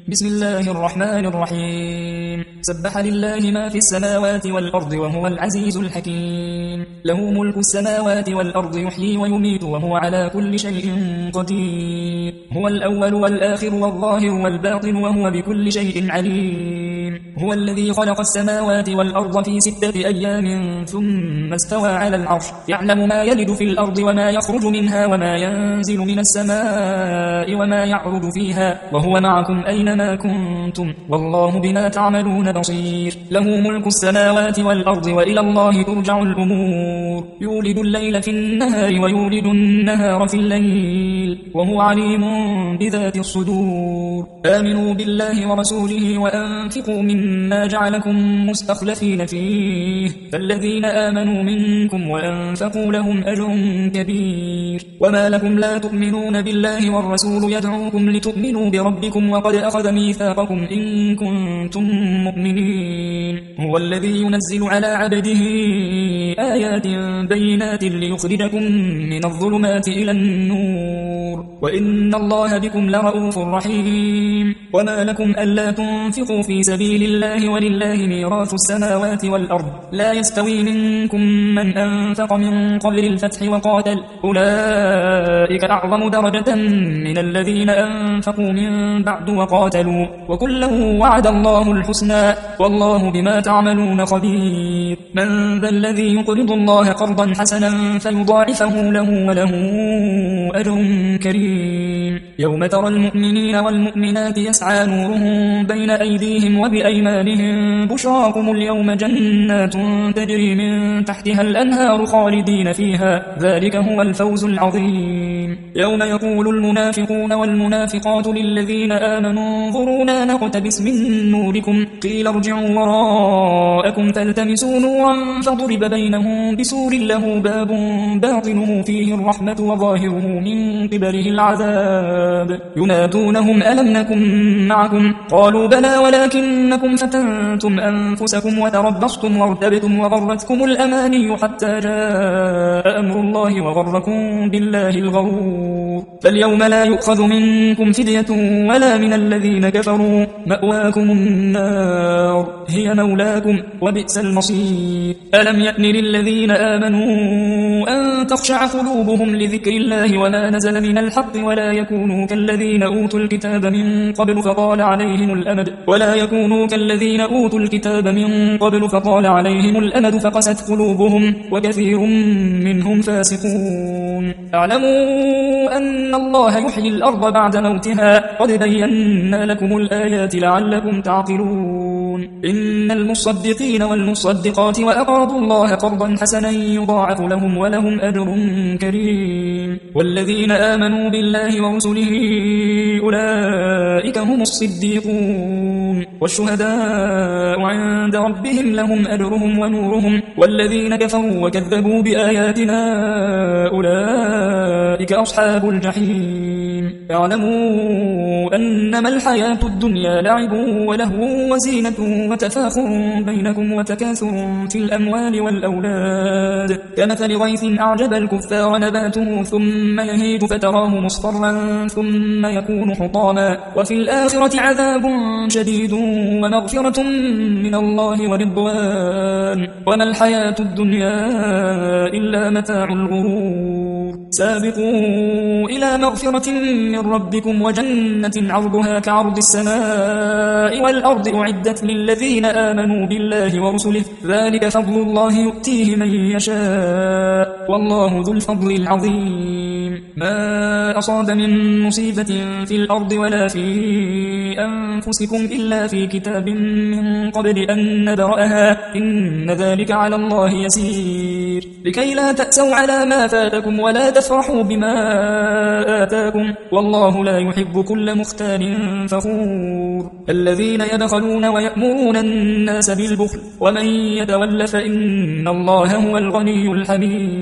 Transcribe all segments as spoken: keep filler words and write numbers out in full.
بسم الله الرحمن الرحيم. سبح لله ما في السماوات والأرض وهو العزيز الحكيم. له ملك السماوات والأرض يحيي ويميت وهو على كل شيء قدير. هو الأول والآخر والظاهر والباطن وهو بكل شيء عليم. هو الذي خلق السماوات والأرض في ستة أيام ثم استوى على العرش يعلم ما يلد في الأرض وما يخرج منها وما ينزل من السماء وما يعرج فيها وهو معكم أينما كنتم والله بما تعملون بصير. له ملك السماوات والأرض وإلى الله ترجع الأمور. يولد الليل في النهار ويولد النهار في الليل وهو عليم بذات الصدور. آمنوا بالله ورسوله وأنفقوا مما جعلكم مستخلفين فيه فالذين آمنوا منكم وأنفقوا لهم أجر كبير. وما لكم لا تؤمنون بالله والرسول يدعوكم لتؤمنوا بربكم وقد أخذ ميثاقكم إن كنتم مؤمنين. هو الذي ينزل على عبده آيات بينات ليخرجكم من الظلمات إلى النور وإن الله بكم لرؤوف رحيم. وما لكم ألا تنفقوا في سبيل الله ولله ميراث السماوات والأرض لا يستوي منكم من أنفق من قبل الفتح وقاتل أولئك أعظم درجة من الذين أنفقوا من بعد وقاتلوا وكلا وعد الله الحسنى والله بما تعملون خبير. من ذا الذي يقرض الله قرضا حسنا فيضاعفه له وله أجر كريم. يوم ترى المؤمنين والمؤمنات يسعى نورهم بين أيديهم وبأيمانهم بشراكم اليوم جنات تجري من تحتها الأنهار خالدين فيها ذلك هو الفوز العظيم. يوم يقول المنافقون والمنافقات للذين آمنوا انظرونا نقتبس من نوركم قيل ارجعوا وراءكم فالتمسوا نورا فضرب بينهم بسور له باب باطنه فيه الرحمة وظاهره من قبله العذاب. ينادونهم ألم نكن معكم قالوا بلى ولكنكم فتنتم أنفسكم وتربصتم وارتبتم وغرتكم الأماني حتى جاء أمر الله وغركم بالله الغرور. فاليوم لا يؤخذ منكم فدية ولا من الذين كفروا مأواكم النار هي مولاكم وبئس المصير. ألم يأن للذين آمنوا أن تخشع قلوبهم لذكر الله وما نزل من الحق ولا يكونوا كالذين أوتوا الكتاب من قبل فطال عليهم الأمد ولا يكونوا كالذين أوتوا الكتاب من قبل فطال عليهم الأمد فقست قلوبهم وكثير منهم فاسقون. اعلموا أن الله يحيي الأرض بعد موتها قد بينا لكم الآيات لعلكم تعقلون. إن المصدقين والمصدقات وأقرضوا الله قرضا حسنا يضاعف لهم ولهم أجر كريم. والذين آمنوا بالله ورسله أولئك هم الصديقون والشهداء عند ربهم لهم أجرهم ونورهم والذين كفروا وكذبوا بآياتنا أولئك أصحاب الجحيم. اعلموا أنما الحياة الدنيا لعب ولهو وزينة وتفاخر بينكم وتكاثر في الأموال والأولاد كمثل غيث أعجب الكفار نباته ثم يهيج فتراه مصفرا ثم يكون حطاما وفي الآخرة عذاب شديد ومغفرة من الله ورضوان وما الحياة الدنيا إلا متاع الغرور. سابقوا إلى مغفرة من ربكم وجنة عرضها كعرض السماء والأرض أعدت للذين آمنوا بالله ورسله ذلك فضل الله يؤتيه من يشاء والله ذو الفضل العظيم. ما أصاب من مصيبة في الأرض ولا في أنفسكم إلا في كتاب من قبل أن نبرأها إن ذلك على الله يسير. لكي لا تأسوا على ما فاتكم ولا تفرحوا بما آتاكم والله لا يحب كل مختال فخور. الذين يبخلون ويأمرون الناس بالبخل ومن يتول فإن الله هو الغني الحميد.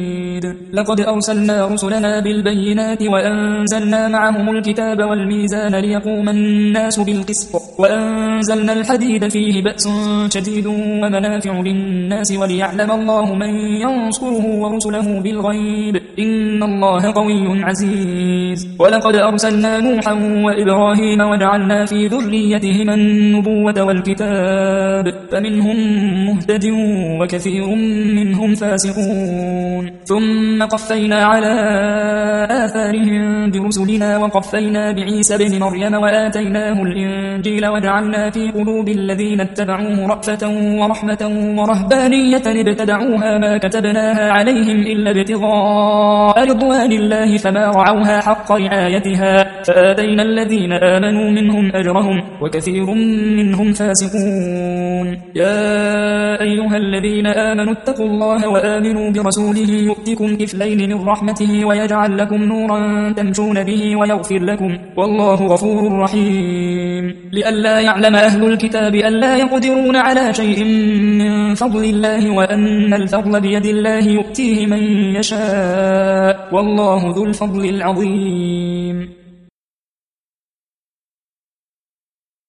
شديد. لقد أرسلنا رسلنا بالبينات وأنزلنا معهم الكتاب والميزان ليقوم الناس بالقسط وأنزلنا الحديد فيه بأس شديد ومنافع للناس وليعلم الله من ينصره ورسله بالغيب إن الله قوي عزيز. ولقد أرسلنا نوحا وإبراهيم وجعلنا في ذريتهما النبوة والكتاب فمنهم مهتد وكثير منهم فاسقون. ثم قفينا على آثارهم برسلنا وقفينا بعيسى بن مريم وآتيناه الإنجيل وجعلنا في قلوب الذين اتبعوه رأفة ورحمة ورهبانية ابتدعوها ما كتبناها عليهم إلا ابتغاء رضوان الله فما رعوها حق رعايتها فآتينا الذين آمنوا منهم أجرهم وكثير منهم فاسقون. يا أيها الذين آمنوا اتقوا الله وآمنوا برسوله يؤتكم كفلين من رحمته ويجعل لكم نورا تمشون به ويغفر لكم والله غفور رحيم. لئلا يعلم أهل الكتاب ألا يقدرون على شيء من فضل الله وأن الفضل بيد الله يؤتيه من يشاء والله ذو الفضل العظيم.